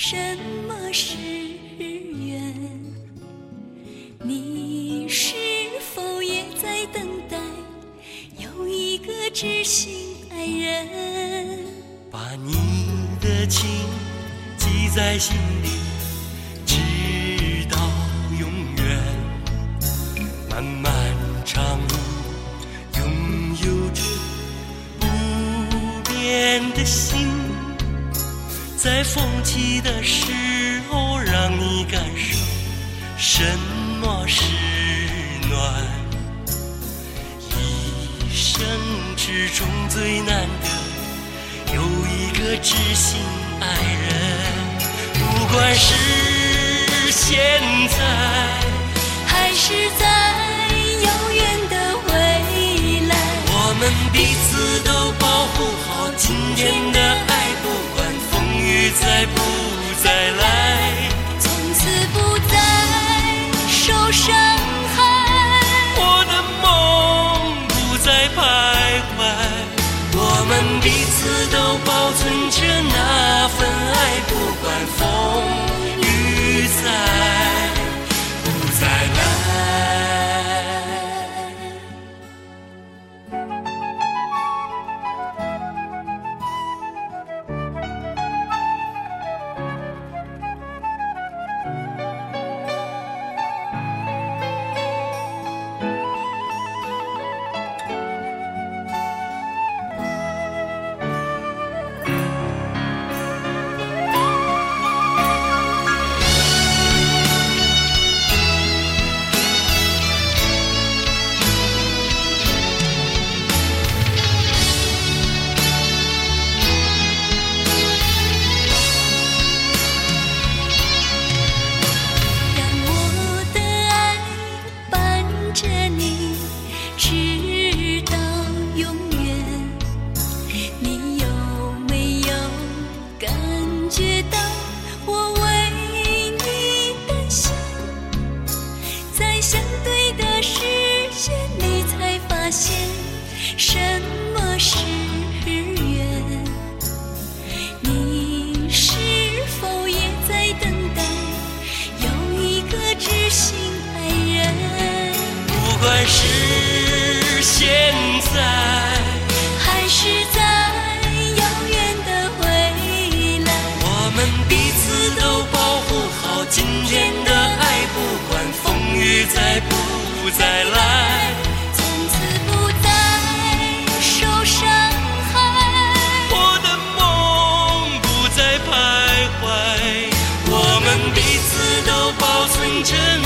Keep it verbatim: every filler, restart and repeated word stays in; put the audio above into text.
什么是缘？你是否也在等待有一个知心爱人？ 把你的情记在心里，直到永远。漫漫长路，拥有着不变的心，在风起的时候，让你感受什么是暖。一生之中最难得有一个知心爱人，不管是现在还是在遥远的未来， 我们彼此都保护好今天的爱，不管风雨再不再来， 从此不再受伤害， 我的梦不再徘徊，我们彼此都保存着那份爱，不管风雨再不再来。 什么是缘？你是否也在等待有一个知心爱人？ 不管是现在还是在遥远的未来， 我们彼此都保护好今天的爱，不管风雨再不再来，保存着